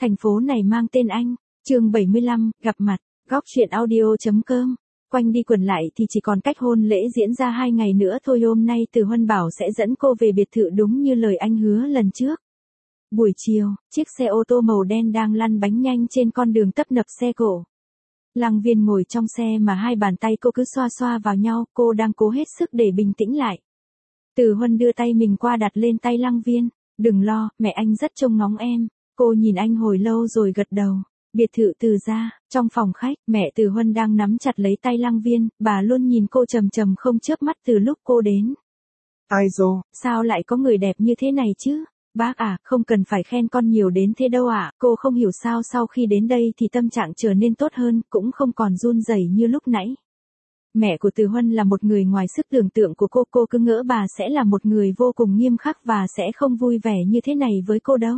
Thành phố này mang tên anh. Chương 75, gặp mặt. Góc truyện audio.com. Quanh đi quẩn lại thì chỉ còn cách hôn lễ diễn ra 2 ngày nữa thôi. Hôm nay Từ Huân bảo sẽ dẫn cô về biệt thự đúng như lời anh hứa lần trước. Buổi chiều, chiếc xe ô tô màu đen đang lăn bánh nhanh trên con đường tấp nập xe cộ. Lăng Viên ngồi trong xe mà hai bàn tay cô cứ xoa xoa vào nhau, cô đang cố hết sức để bình tĩnh lại. Từ Huân đưa tay mình qua đặt lên tay Lăng Viên. Đừng lo, mẹ anh rất trông ngóng em. Cô nhìn anh hồi lâu rồi gật đầu. Biệt thự Từ gia, trong phòng khách, mẹ Từ Huân đang nắm chặt lấy tay Lăng Viên, bà luôn nhìn cô trầm trầm không chớp mắt từ lúc cô đến. Ai dô, sao lại có người đẹp như thế này chứ? Bác à, không cần phải khen con nhiều đến thế đâu ạ. Cô không hiểu sao sau khi đến đây thì tâm trạng trở nên tốt hơn, cũng không còn run rẩy như lúc nãy. Mẹ của Từ Huân là một người ngoài sức tưởng tượng của cô cứ ngỡ bà sẽ là một người vô cùng nghiêm khắc và sẽ không vui vẻ như thế này với cô đâu.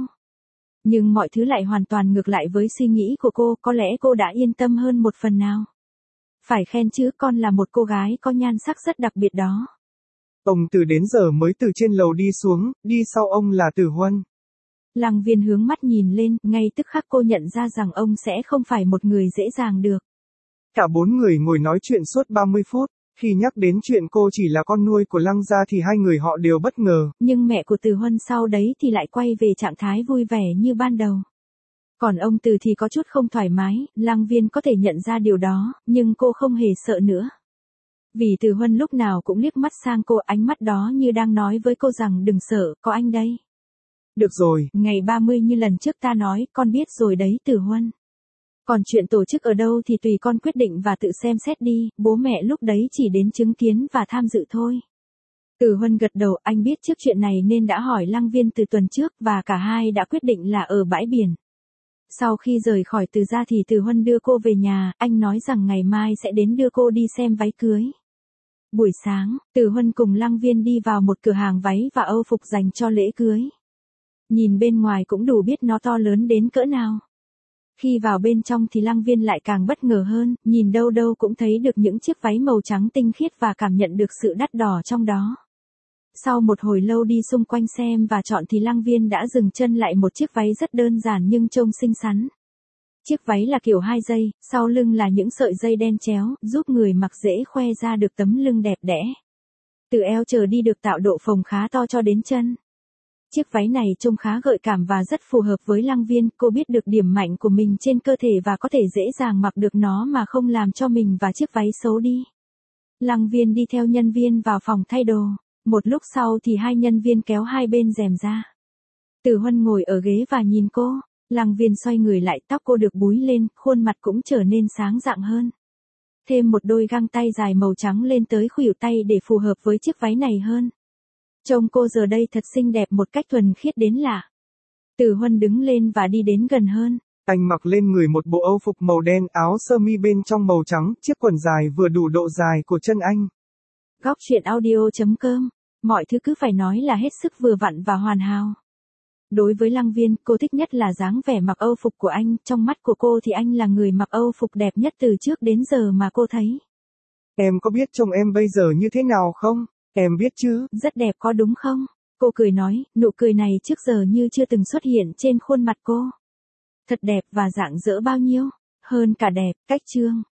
Nhưng mọi thứ lại hoàn toàn ngược lại với suy nghĩ của cô, có lẽ cô đã yên tâm hơn một phần nào. Phải khen chứ, con là một cô gái có nhan sắc rất đặc biệt đó. ông Từ đến giờ mới từ trên lầu đi xuống, đi sau ông là Từ Huân. Lăng Viên hướng mắt nhìn lên, ngay tức khắc cô nhận ra rằng ông sẽ không phải một người dễ dàng được. Cả 4 người ngồi nói chuyện suốt 30 phút, khi nhắc đến chuyện cô chỉ là con nuôi của Lăng gia thì hai người họ đều bất ngờ. Nhưng mẹ của Từ Huân sau đấy thì lại quay về trạng thái vui vẻ như ban đầu. Còn ông Từ thì có chút không thoải mái, Lăng Viên có thể nhận ra điều đó, nhưng cô không hề sợ nữa. Vì Từ Huân lúc nào cũng liếc mắt sang cô, ánh mắt đó như đang nói với cô rằng đừng sợ, có anh đây. Được rồi, ngày 30 như lần trước ta nói, con biết rồi đấy Từ Huân. Còn chuyện tổ chức ở đâu thì tùy con quyết định và tự xem xét đi, bố mẹ lúc đấy chỉ đến chứng kiến và tham dự thôi. Từ Huân gật đầu, anh biết trước chuyện này nên đã hỏi Lăng Viên từ tuần trước và cả hai đã quyết định là ở bãi biển. Sau khi rời khỏi Từ gia thì Từ Huân đưa cô về nhà, anh nói rằng ngày mai sẽ đến đưa cô đi xem váy cưới. Buổi sáng, Từ Huân cùng Lăng Viên đi vào một cửa hàng váy và âu phục dành cho lễ cưới. Nhìn bên ngoài cũng đủ biết nó to lớn đến cỡ nào. Khi vào bên trong thì Lăng Viên lại càng bất ngờ hơn, nhìn đâu đâu cũng thấy được những chiếc váy màu trắng tinh khiết và cảm nhận được sự đắt đỏ trong đó. Sau một hồi lâu đi xung quanh xem và chọn thì Lăng Viên đã dừng chân lại một chiếc váy rất đơn giản nhưng trông xinh xắn. Chiếc váy là kiểu 2 dây, sau lưng là những sợi dây đen chéo, giúp người mặc dễ khoe ra được tấm lưng đẹp đẽ. Từ eo trở đi được tạo độ phồng khá to cho đến chân. Chiếc váy này trông khá gợi cảm và rất phù hợp với Lăng Viên, cô biết được điểm mạnh của mình trên cơ thể và có thể dễ dàng mặc được nó mà không làm cho mình và chiếc váy xấu đi. Lăng Viên đi theo nhân viên vào phòng thay đồ, một lúc sau thì hai nhân viên kéo hai bên rèm ra. Từ Huân ngồi ở ghế và nhìn cô, Lăng Viên xoay người lại, tóc cô được búi lên, khuôn mặt cũng trở nên sáng rạng hơn. Thêm một đôi găng tay dài màu trắng lên tới khuỷu tay để phù hợp với chiếc váy này hơn. Trông cô giờ đây thật xinh đẹp một cách thuần khiết đến lạ. Từ Huân đứng lên và đi đến gần hơn. Anh mặc lên người một bộ âu phục màu đen, áo sơ mi bên trong màu trắng, chiếc quần dài vừa đủ độ dài của chân anh. Góc truyện audio.com. Mọi thứ cứ phải nói là hết sức vừa vặn và hoàn hảo. Đối với Lăng Viên, cô thích nhất là dáng vẻ mặc âu phục của anh, trong mắt của cô thì anh là người mặc âu phục đẹp nhất từ trước đến giờ mà cô thấy. Em có biết trông em bây giờ như thế nào không? Em biết chứ. Rất đẹp có đúng không? Cô cười nói, nụ cười này trước giờ như chưa từng xuất hiện trên khuôn mặt cô. Thật đẹp và rạng rỡ bao nhiêu, hơn cả đẹp, cách trương.